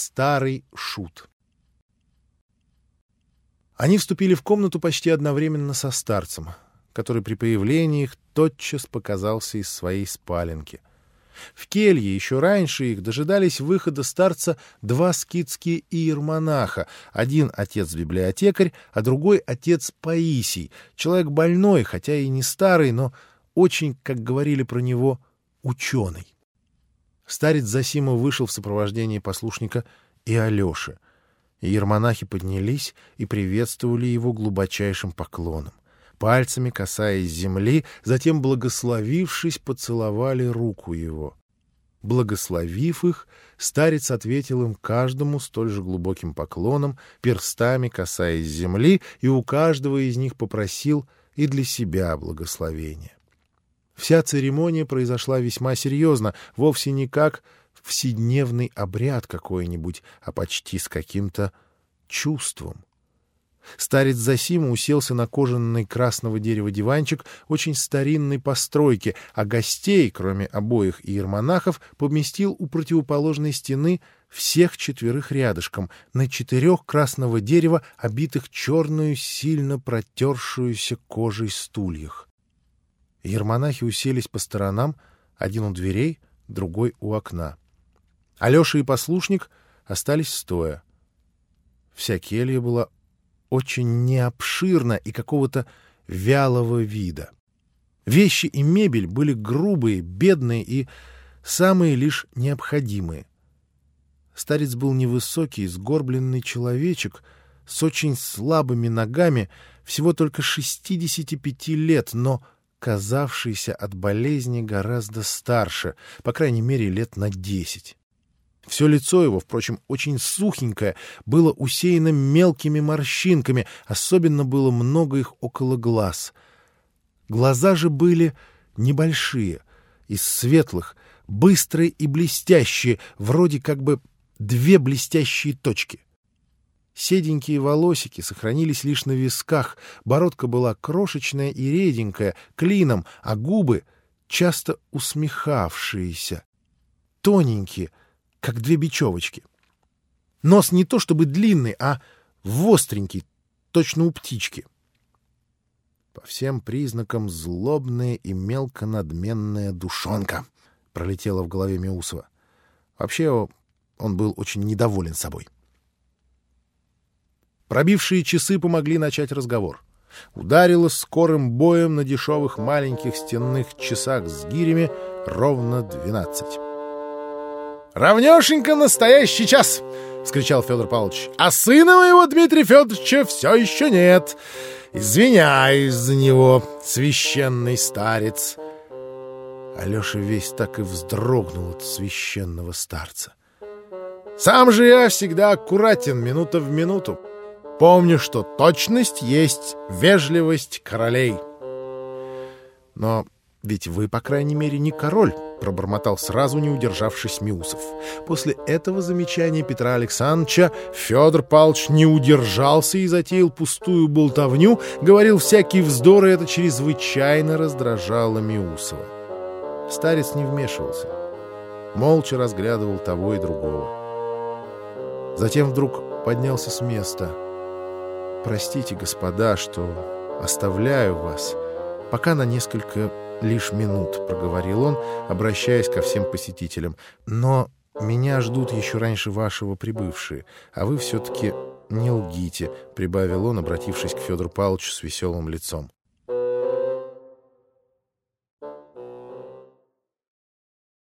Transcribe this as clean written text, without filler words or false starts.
старый шут. Они вступили в комнату почти одновременно со старцем, который при появлении их тотчас показался из своей спаленки. В келье еще раньше их дожидались выхода старца два скитские иеромонаха, один отец-библиотекарь, а другой отец Паисий, человек больной, хотя и не старый, но очень, как говорили про него, ученый. Старец Зосима вышел в сопровождении послушника и Алеши. Иеромонахи поднялись и приветствовали его глубочайшим поклоном. Пальцами касаясь земли, затем, благословившись, поцеловали руку его. Благословив их, старец ответил им каждому столь же глубоким поклоном, перстами касаясь земли, и у каждого из них попросил и для себя благословения. Вся церемония произошла весьма серьезно, вовсе не как вседневный обряд какой-нибудь, а почти с каким-то чувством. Старец Зосима уселся на кожаный красного дерева диванчик очень старинной постройки, а гостей, кроме обоих иеромонахов, поместил у противоположной стены всех четверых рядышком на 4 красного дерева, обитых черную, сильно протершуюся кожей стульях. Иеромонахи уселись по сторонам, один у дверей, другой у окна. Алеша и послушник остались стоя. Вся келья была очень необширна и какого-то вялого вида. Вещи и мебель были грубые, бедные и самые лишь необходимые. Старец был невысокий, сгорбленный человечек с очень слабыми ногами, всего только 65 лет, но казавшийся от болезни гораздо старше, по крайней мере, лет на 10. Все лицо его, впрочем, очень сухенькое, было усеяно мелкими морщинками, особенно было много их около глаз. Глаза же были небольшие, из светлых, быстрые и блестящие, вроде как бы 2 блестящие точки. Седенькие волосики сохранились лишь на висках, бородка была крошечная и реденькая, клином, а губы часто усмехавшиеся, тоненькие, как 2 бечевочки. Нос не то чтобы длинный, а востренький, точно у птички. По всем признакам злобная и мелко надменная душонка пролетела в голове Меусова. Вообще он был очень недоволен собой. Пробившие часы помогли начать разговор. Ударило скорым боем на дешевых маленьких стенных часах с гирями ровно 12. «Равнешенько настоящий час!» — вскричал Федор Павлович. «А сына моего Дмитрия Федоровича все еще нет. Извиняюсь за него, священный старец». Алеша весь так и вздрогнул от священного старца. «Сам же я всегда аккуратен минута в минуту. Помню, что точность есть вежливость королей». «Но ведь вы, по крайней мере, не король», — пробормотал сразу не удержавшись Меусов. После этого замечания Петра Александровича Федор Павлович не удержался и затеял пустую болтовню, говорил всякий вздор, и это чрезвычайно раздражало Меусова. Старец не вмешивался, молча разглядывал того и другого. Затем вдруг поднялся с места. «Простите, господа, что оставляю вас, пока на несколько лишь минут», — проговорил он, обращаясь ко всем посетителям. «Но меня ждут еще раньше вашего прибывшие, а вы все-таки не лгите», — прибавил он, обратившись к Федору Павловичу с веселым лицом.